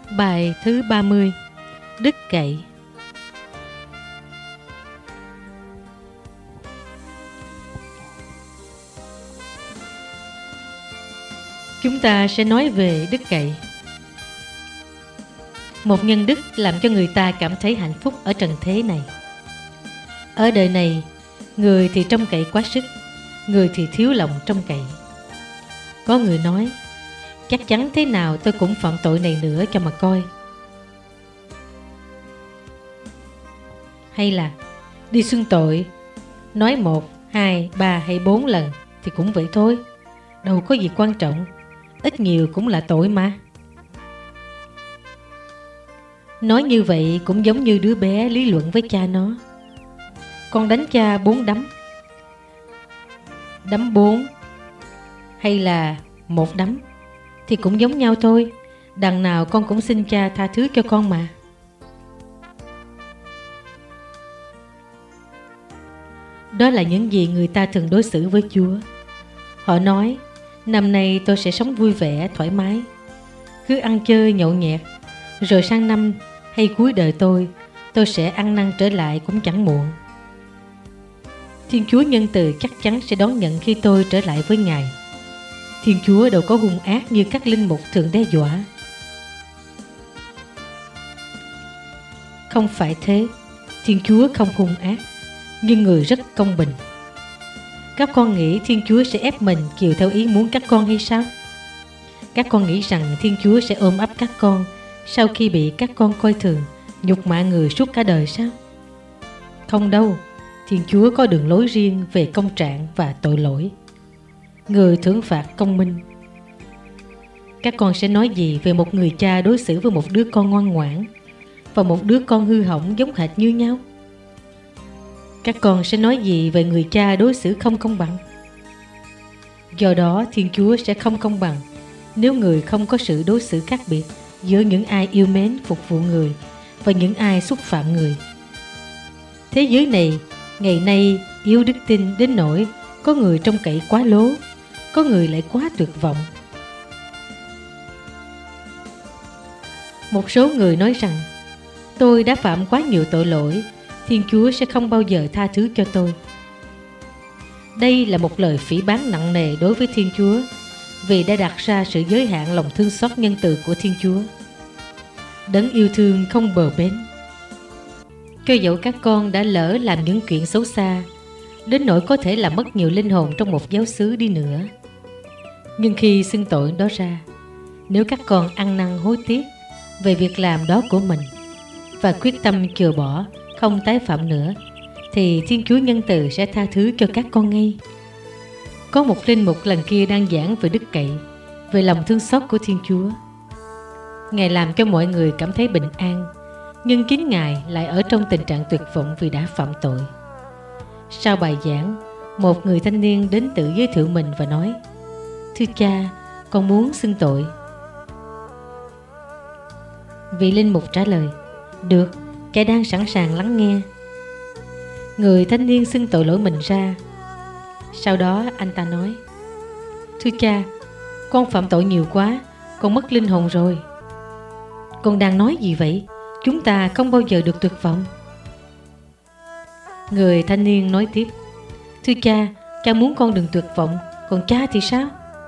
Bài thứ 30. Đức cậy. Chúng ta sẽ nói về đức cậy. Một nhân đức làm cho người ta cảm thấy hạnh phúc ở trần thế này. Ở đời này, người thì trông cậy quá sức, người thì thiếu lòng trông cậy. Có người nói, chắc chắn thế nào tôi cũng phạm tội này nữa cho mà coi. Hay là đi xưng tội, nói 1, 2, 3 hay 4 lần thì cũng vậy thôi, đâu có gì quan trọng, ít nhiều cũng là tội mà. Nói như vậy cũng giống như đứa bé lý luận với cha nó. Con đánh cha 4 đấm, đấm 4 hay là 1 đấm thì cũng giống nhau thôi, đằng nào con cũng xin cha tha thứ cho con mà. Đó là những gì người ta thường đối xử với Chúa. Họ nói, năm nay tôi sẽ sống vui vẻ, thoải mái, cứ ăn chơi nhậu nhẹt, rồi sang năm hay cuối đời tôi sẽ ăn năn trở lại cũng chẳng muộn. Thiên Chúa nhân từ chắc chắn sẽ đón nhận khi tôi trở lại với Ngài. Thiên Chúa đâu có hung ác như các linh mục thường đe dọa. Không phải thế, Thiên Chúa không hung ác, nhưng người rất công bình. Các con nghĩ Thiên Chúa sẽ ép mình chiều theo ý muốn các con hay sao? Các con nghĩ rằng Thiên Chúa sẽ ôm ấp các con sau khi bị các con coi thường, nhục mạ người suốt cả đời sao? Không đâu, Thiên Chúa có đường lối riêng về công trạng và tội lỗi. Người thưởng phạt công minh. Các con sẽ nói gì về một người cha đối xử với một đứa con ngoan ngoãn và một đứa con hư hỏng giống hệt như nhau? Các con sẽ nói gì về người cha đối xử không công bằng? Do đó Thiên Chúa sẽ không công bằng nếu người không có sự đối xử khác biệt giữa những ai yêu mến phục vụ người và những ai xúc phạm người. Thế giới này ngày nay yếu đức tin đến nỗi có người trông cậy quá lố, có người lại quá tuyệt vọng. Một số người nói rằng, tôi đã phạm quá nhiều tội lỗi, Thiên Chúa sẽ không bao giờ tha thứ cho tôi. Đây là một lời phỉ báng nặng nề đối với Thiên Chúa, vì đã đặt ra sự giới hạn lòng thương xót nhân từ của Thiên Chúa. Đấng yêu thương không bờ bến. Cho dẫu các con đã lỡ làm những chuyện xấu xa, đến nỗi có thể làm mất nhiều linh hồn trong một giáo xứ đi nữa, nhưng khi xưng tội đó ra, nếu các con ăn năn hối tiếc về việc làm đó của mình và quyết tâm chừa bỏ, không tái phạm nữa, thì Thiên Chúa nhân từ sẽ tha thứ cho các con ngay. Có một linh mục lần kia đang giảng về đức cậy, về lòng thương xót của Thiên Chúa. Ngài làm cho mọi người cảm thấy bình an, nhưng chính Ngài lại ở trong tình trạng tuyệt vọng vì đã phạm tội. Sau bài giảng, một người thanh niên đến tự giới thiệu mình và nói, thưa cha, con muốn xưng tội. Vị linh mục trả lời, được, cha đang sẵn sàng lắng nghe. Người thanh niên xưng tội lỗi mình ra. Sau đó anh ta nói, thưa cha, con phạm tội nhiều quá, con mất linh hồn rồi. Con đang nói gì vậy? Chúng ta không bao giờ được tuyệt vọng. Người thanh niên nói tiếp, thưa cha muốn con đừng tuyệt vọng, còn cha thì sao?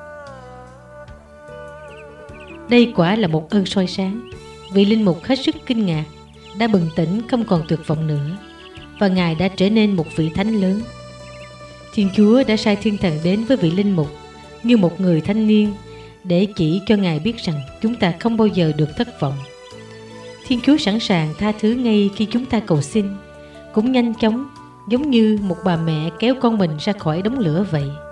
Đây quả là một ơn soi sáng. Vị linh mục hết sức kinh ngạc, đã bừng tỉnh không còn tuyệt vọng nữa, và Ngài đã trở nên một vị thánh lớn. Thiên Chúa đã sai thiên thần đến với vị linh mục như một người thanh niên để chỉ cho Ngài biết rằng chúng ta không bao giờ được thất vọng. Thiên Chúa sẵn sàng tha thứ ngay khi chúng ta cầu xin, cũng nhanh chóng giống như một bà mẹ kéo con mình ra khỏi đống lửa vậy.